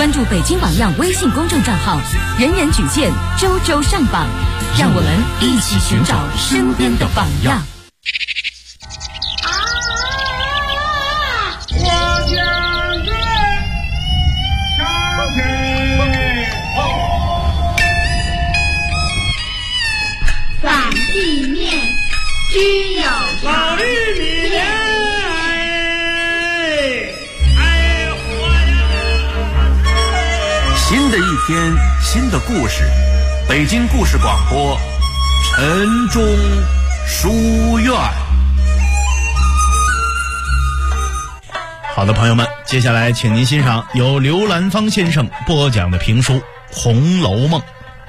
关注北京榜样微信公众账号，人人举荐，周周上榜，让我们一起寻找身边的榜样。 反地面只有老玉米新的一天，新的故事，北京故事广播，晨钟书院。 好的，朋友们，接下来请您欣赏由刘兰芳先生播讲的评书《红楼梦》。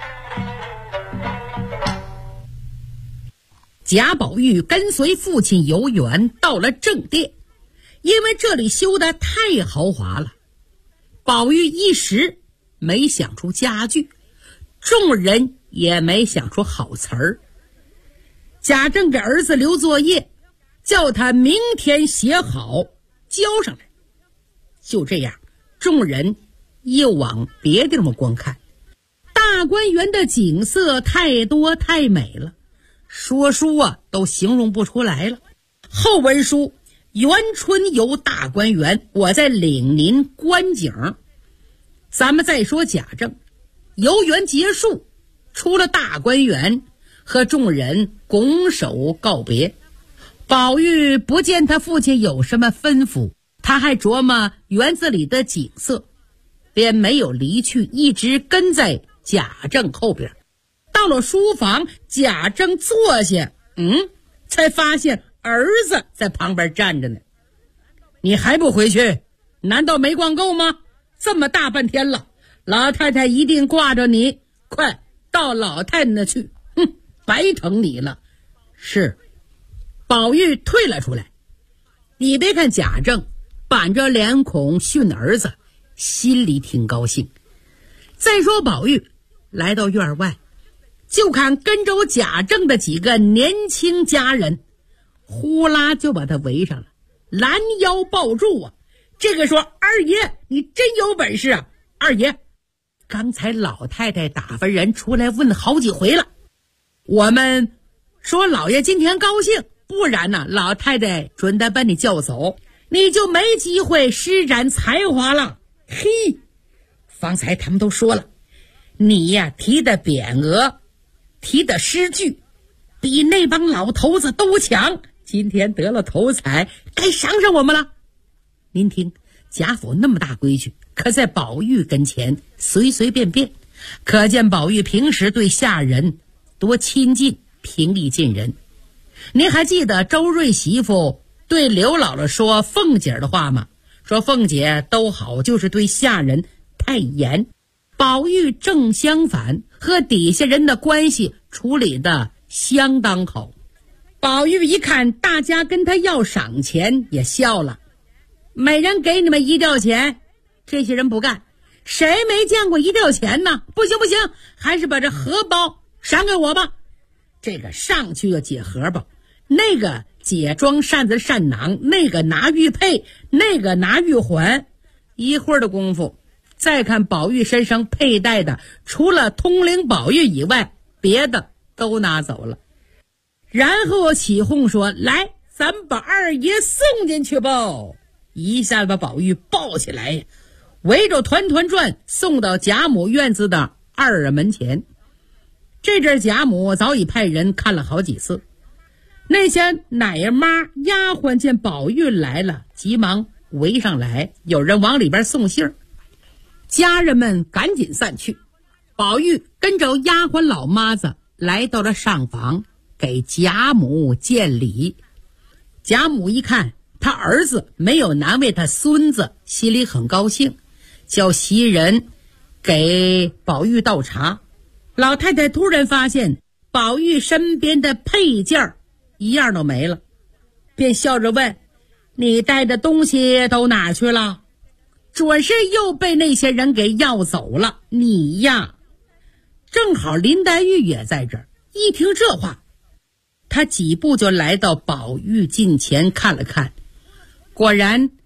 贾宝玉跟随父亲游园到了正殿，因为这里修得太豪华了，宝玉一时没想出家具，众人也没想出好词儿。贾政给儿子留作业，叫他明天写好交上来。就这样，众人又往别地方观看。大观园的景色太多太美了，说书都形容不出来了。后文书元春游大观园，我在领您观景。咱们再说贾政游园结束，出了大观园，和众人拱手告别。宝玉不见他父亲有什么吩咐，他还琢磨园子里的景色，便没有离去，一直跟在贾政后边。到了书房，贾政坐下，才发现儿子在旁边站着呢。你还不回去？难道没逛够吗？这么大半天了，老太太一定挂着你，快到老太太那去，白疼你了。是。宝玉退了出来。你别看贾政板着脸孔训儿子，心里挺高兴。再说宝玉来到院外，就看跟着贾政的几个年轻家人呼啦就把他围上了，拦腰抱住啊。这个说：二爷你真有本事啊！二爷，刚才老太太打发人出来问好几回了，我们说老爷今天高兴，不然呢老太太准得把你叫走，你就没机会施展才华了。嘿，方才他们都说了，你呀提的匾额，提的诗句，比那帮老头子都强，今天得了头彩，该赏赏我们了。您听，贾府那么大规矩，可在宝玉跟前随随便便，可见宝玉平时对下人多亲近，平易近人。您还记得周瑞媳妇对刘姥姥说凤姐的话吗？说凤姐都好，就是对下人太严。宝玉正相反，和底下人的关系处理的相当好。宝玉一看大家跟他要赏钱，也笑了，每人给你们1吊钱。这些人不干，谁没见过1吊钱呢？不行不行，还是把这荷包赏给我吧。这个上去要解荷包，那个解装扇子扇囊，那个拿玉佩，那个拿玉环。一会儿的功夫，再看宝玉身上佩戴的，除了通灵宝玉以外，别的都拿走了。然后起哄说：来，咱把二爷送进去吧。一下子把宝玉抱起来，围着团团转，送到贾母院子的二门前。这阵贾母早已派人看了好几次，那些奶妈丫鬟见宝玉来了，急忙围上来，有人往里边送信儿。家人们赶紧散去，宝玉跟着丫鬟老妈子来到了上房，给贾母见礼。贾母一看他儿子没有难为他孙子，心里很高兴，叫袭人给宝玉倒茶。老太太突然发现宝玉身边的配件一样都没了，便笑着问：你带的东西都哪去了？准是又被那些人给要走了。你呀，正好林黛玉也在这儿，一听这话，他几步就来到宝玉近前看了看，果然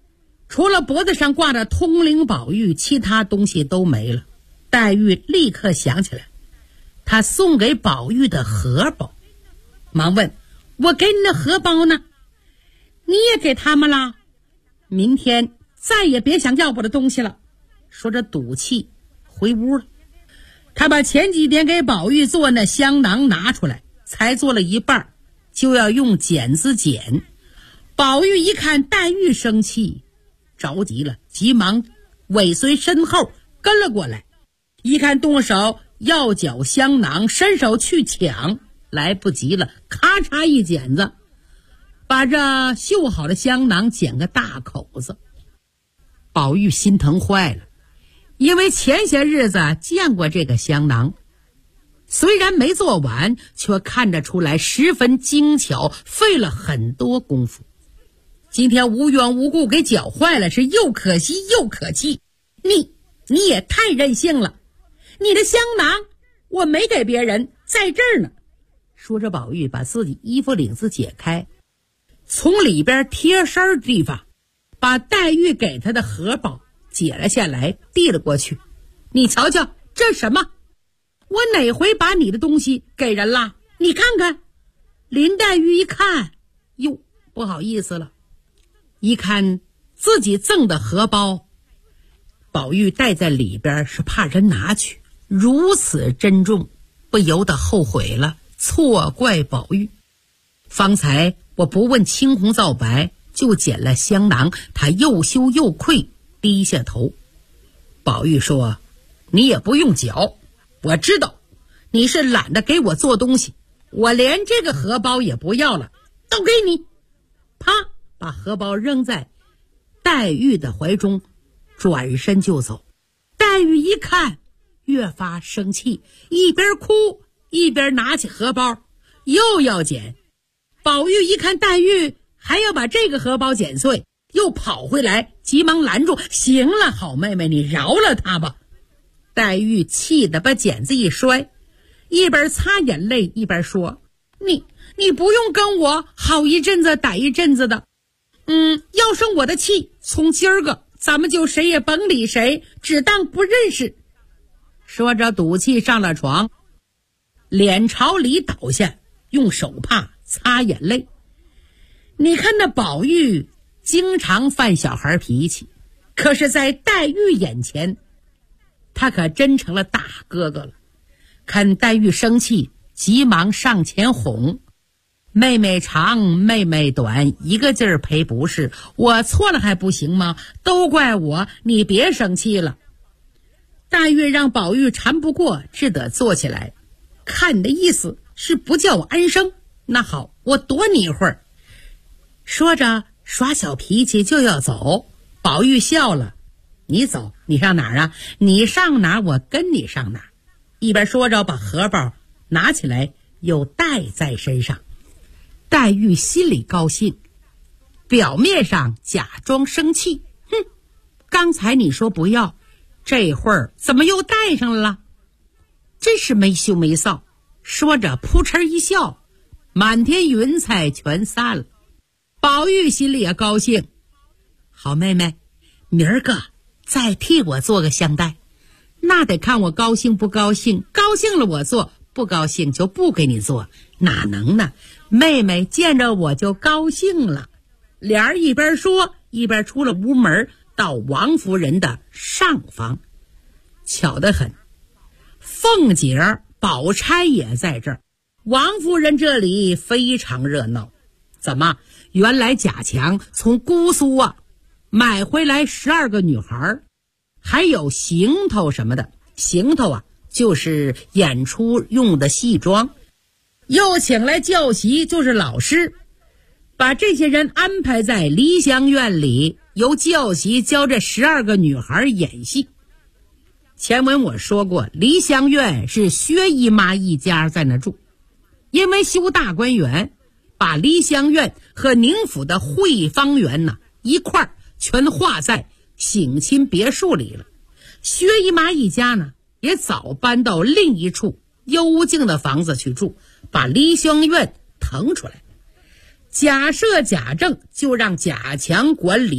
除了脖子上挂着通灵宝玉，其他东西都没了。黛玉立刻想起来他送给宝玉的荷包，忙问：我给你的荷包呢？你也给他们了？明天再也别想要我的东西了。说着赌气回屋了。他把前几天给宝玉做那香囊拿出来，才做了一半，就要用剪子剪。宝玉一看黛玉生气，着急了，急忙尾随身后跟了过来。一看动手要绞香囊，伸手去抢，来不及了，咔嚓一剪子，把这绣好的香囊剪个大口子。宝玉心疼坏了，因为前些日子见过这个香囊，虽然没做完，却看得出来十分精巧，费了很多功夫。今天无缘无故给搅坏了，是又可惜又可气。你也太任性了，你的香囊我没给别人，在这儿呢。说着，宝玉把自己衣服领子解开，从里边贴身的地方把黛玉给他的荷包解了下来，递了过去。你瞧瞧，这什么？我哪回把你的东西给人了？你看看。林黛玉一看，哟，不好意思了。一看自己赠的荷包，宝玉带在里边，是怕人拿去，如此珍重，不由得后悔了，错怪宝玉。方才我不问青红皂白，就捡了香囊，他又羞又愧，低下头。宝玉说：你也不用搅，我知道你是懒得给我做东西，我连这个荷包也不要了，都给你。啪，把荷包扔在黛玉的怀中，转身就走。黛玉一看越发生气，一边哭一边拿起荷包又要捡。宝玉一看黛玉还要把这个荷包剪碎，又跑回来急忙拦住：行了，好妹妹，你饶了他吧。黛玉气得把剪子一摔，一边擦眼泪一边说：你不用跟我好一阵子歹一阵子的，要生我的气，从今儿个咱们就谁也甭理谁，只当不认识。说着赌气上了床，脸朝里倒下，用手帕擦眼泪。你看那宝玉经常犯小孩脾气，可是在黛玉眼前他可真成了大哥哥了。看黛玉生气，急忙上前哄：妹妹长妹妹短，一个劲儿赔不是，我错了还不行吗？都怪我，你别生气了。黛玉让宝玉缠不过，只得坐起来。看你的意思是不叫我安生，那好，我躲你一会儿。说着耍小脾气就要走。宝玉笑了：你走，你上哪儿啊？你上哪儿我跟你上哪儿。一边说着把荷包拿起来又带在身上。黛玉心里高兴，表面上假装生气：刚才你说不要，这会儿怎么又带上了？真是没羞没臊。说着扑哧一笑，满天云彩全散了。宝玉心里也高兴：好妹妹，明儿个再替我做个香袋，那得看我高兴不高兴，高兴了我做，不高兴就不给你做。哪能呢？妹妹见着我就高兴了。俩人一边说一边出了屋门，到王夫人的上房。巧得很，凤姐宝钗也在这儿。王夫人这里非常热闹。怎么？原来贾强从姑苏买回来12个女孩，还有行头什么的。行头就是演出用的戏装。又请来教习，就是老师，把这些人安排在梨香院里，由教习教这12个女孩演戏。前文我说过，梨香院是薛姨妈一家在那住，因为修大观园，把梨香院和宁府的汇芳园一块儿全划在省亲别墅里了。薛姨妈一家也早搬到另一处幽静的房子去住，把梨香院腾出来。贾赦贾政就让贾强管理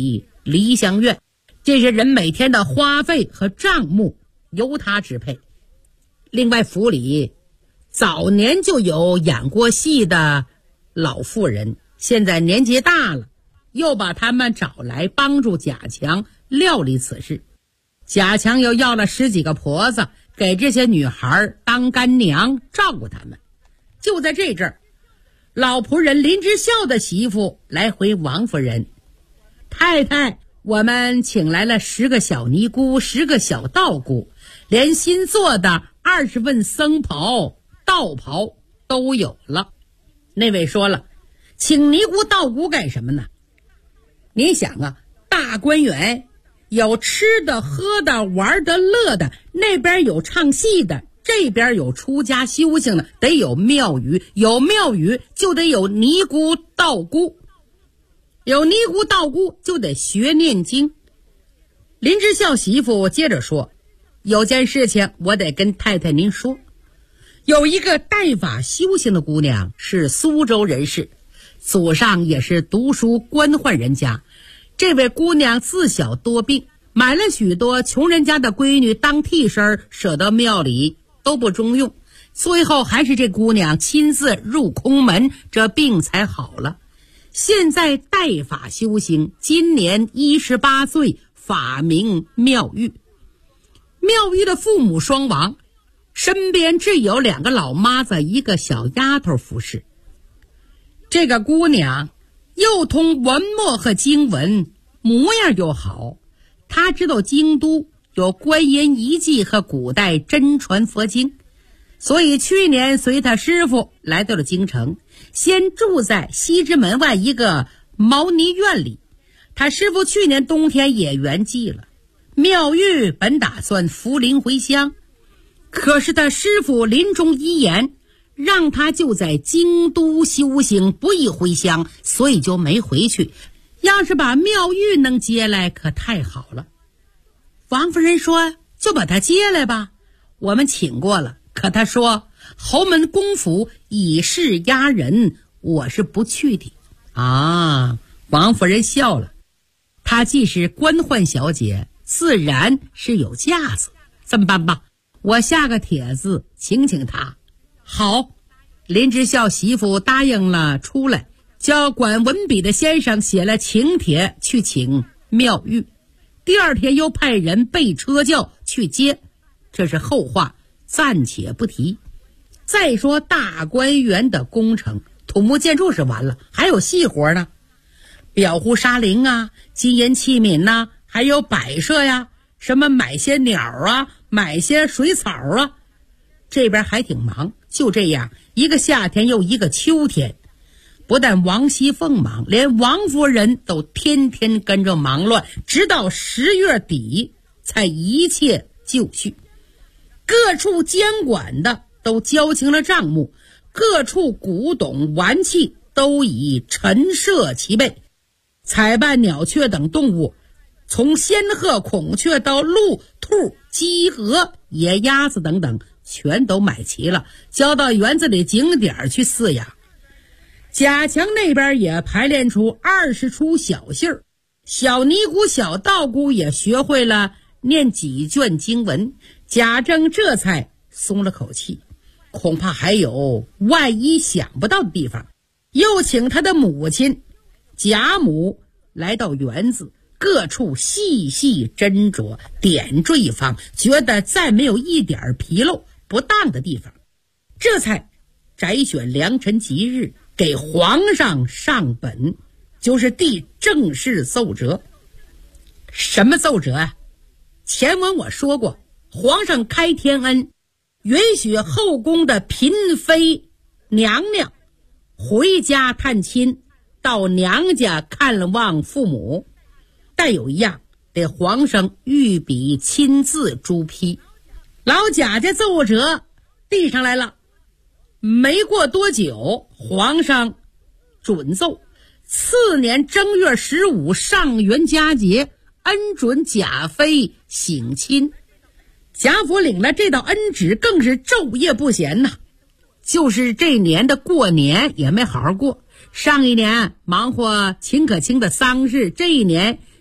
梨香院，这些人每天的花费和账目由他支配。另外府里早年就有演过戏的老妇人，现在年纪大了，又把他们找来帮助贾强料理此事。贾强又要了10几个婆子，给这些女孩当干娘，照顾他们。就在这阵儿，老仆人林之孝的媳妇来回王夫人：太太，我们请来了10个小尼姑，10个小道姑，连新做的20份僧袍、道袍都有了。那位说了，请尼姑道姑干什么呢？你想啊，大观园有吃的喝的玩的乐的，那边有唱戏的，这边有出家修行的，得有庙宇，有庙宇就得有尼姑道姑，有尼姑道姑就得学念经。林之孝媳妇接着说，有件事情我得跟太太您说。有一个带法修行的姑娘，是苏州人士，祖上也是读书官宦人家。这位姑娘自小多病，买了许多穷人家的闺女当替身，舍到庙里都不中用，最后还是这姑娘亲自入空门，这病才好了。现在带法修行，今年18岁，法名妙玉。妙玉的父母双亡，身边只有2个老妈子，一个小丫头服侍。这个姑娘又通文墨和经文，模样又好。她知道京都有观音遗迹和古代真传佛经，所以去年随她师傅来到了京城，先住在西直门外一个毛尼院里。她师傅去年冬天也圆寂了。妙玉本打算扶灵回乡，可是他师傅临终遗言，让他就在京都修行，不宜回乡，所以就没回去。要是把妙玉能接来，可太好了。王夫人说，就把他接来吧，我们请过了，可他说侯门公府以势压人，我是不去的。王夫人笑了，她既是官宦小姐，自然是有架子。这么办吧，我下个帖子请她。好，林之孝媳妇答应了，出来叫管文笔的先生写了请帖去请妙玉。第2天又派人备车轿去接，这是后话，暂且不提。再说大观园的工程，土木建筑是完了，还有细活呢，裱糊纱绫啊，金银器皿啊，还有摆设呀，什么买些鸟啊，买些水草啊，这边还挺忙。就这样，一个夏天又一个秋天，不但王熙凤忙，连王夫人都天天跟着忙乱，直到10月底才一切就绪。各处监管的都交清了账目，各处古董玩器都已陈设齐备，采办鸟雀等动物，从仙鹤、孔雀到鹿、兔、鸡、鹅、野鸭子等等，全都买齐了，交到园子里景点去饲养。贾强那边也排练出20出小戏儿，小尼姑、小道姑也学会了念几卷经文。贾政这才松了口气，恐怕还有万一想不到的地方，又请他的母亲贾母来到园子，各处细细斟酌，点缀一方，觉得再没有一点纰漏不当的地方，这才摘选良辰吉日给皇上上本，就是递正式奏折。什么奏折啊？前文我说过，皇上开天恩，允许后宫的嫔妃娘娘回家探亲，到娘家看望父母，但有一样得皇上御笔亲自朱批。老贾家奏折递上来了，没过多久，皇上准奏，次年正月15上元佳节，恩准贾妃省亲。贾府领了这道恩旨，更是昼夜不闲呐。就是这年的过年也没好好过，上一年忙活秦可卿的丧事，这一年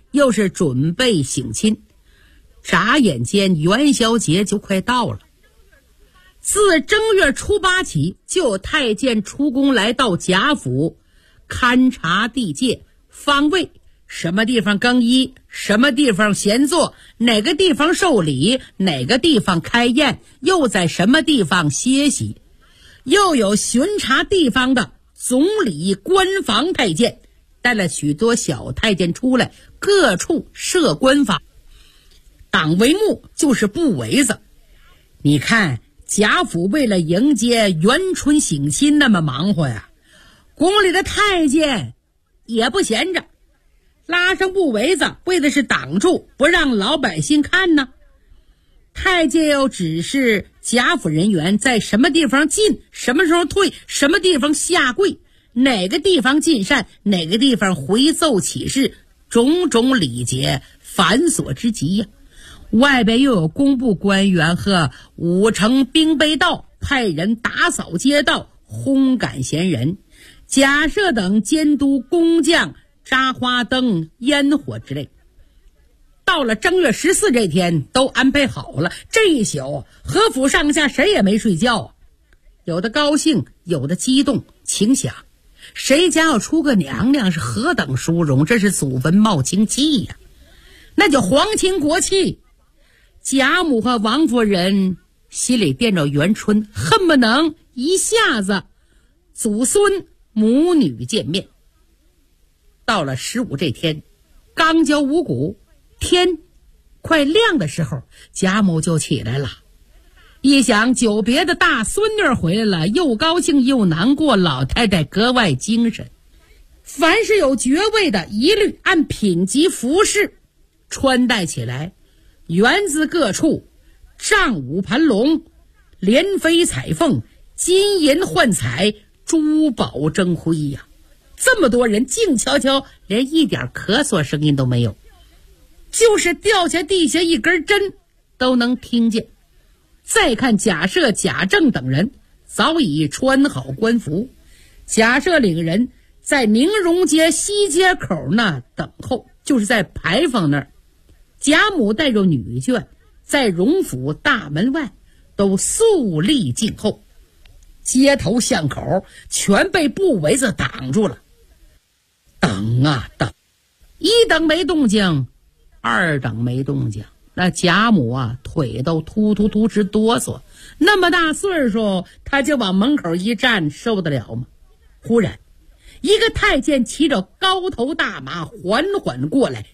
又是准备省亲，眨眼间元宵节就快到了。自正月初8起，就有太监出宫来到贾府，勘察地界方位，什么地方更衣，什么地方闲坐，哪个地方受礼，哪个地方开宴，又在什么地方歇息。又有巡查地方的总理官房太监，带了许多小太监出来，各处设官房。党帷幕就是布围子。你看贾府为了迎接元春省亲那么忙活呀，宫里的太监也不闲着，拉上布围子，为的是挡住，不让老百姓看呢。太监又指示贾府人员在什么地方进，什么时候退，什么地方下跪，哪个地方进膳，哪个地方回奏启事，种种礼节繁琐之极呀。外边又有工部官员和5城兵备道派人打扫街道，轰赶闲人，贾赦等监督工匠扎花灯、烟火之类。到了正月14这天都安排好了，这一宿何府上下谁也没睡觉，有的高兴，有的激动，请想谁家要出个娘娘是何等殊荣，这是祖坟冒清气呀，那就皇亲国戚。贾母和王夫人心里惦着元春，恨不能一下子祖孙母女见面。到了15这天，刚交五谷，天快亮的时候，贾母就起来了。一想久别的大孙女回来了，又高兴又难过，老太太格外精神。凡是有爵位的，一律按品级服饰穿戴起来，园子各处帐舞盘龙，连飞彩凤，金银幻彩，珠宝争辉呀。这么多人静悄悄，连一点咳嗽声音都没有，就是掉下地下一根针都能听见。再看贾赦、贾政等人早已穿好官服，贾赦领人在宁荣街西街口那等候，就是在牌坊那儿。贾母带着女眷在荣府大门外都肃立静候，街头巷口全被布围子挡住了。等啊等，一等没动静，二等没动静，那贾母啊腿都突突突直哆嗦，那么大岁数，他就往门口一站，受得了吗？忽然一个太监骑着高头大马缓缓过来，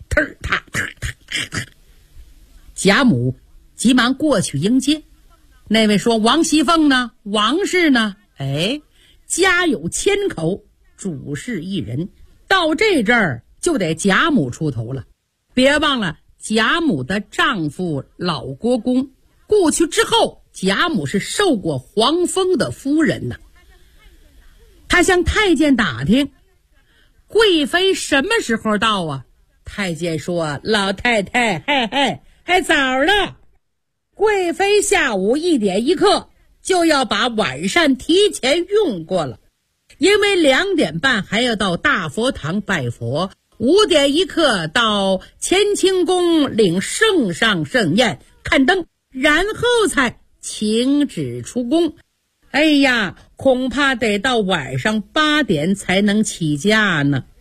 贾母急忙过去迎接。那位说王熙凤呢？王氏呢？家有千口，主事一人，到这阵儿就得贾母出头了。别忘了贾母的丈夫老国公过去之后，贾母是受过皇封的夫人呢。他向太监打听贵妃什么时候到啊？太监说老太太还早了，贵妃下午1点1刻就要把晚膳提前用过了，因为2点半还要到大佛堂拜佛，5点1刻到乾清宫领圣上盛宴看灯，然后才请旨出宫。恐怕得到晚上8点才能起驾呢。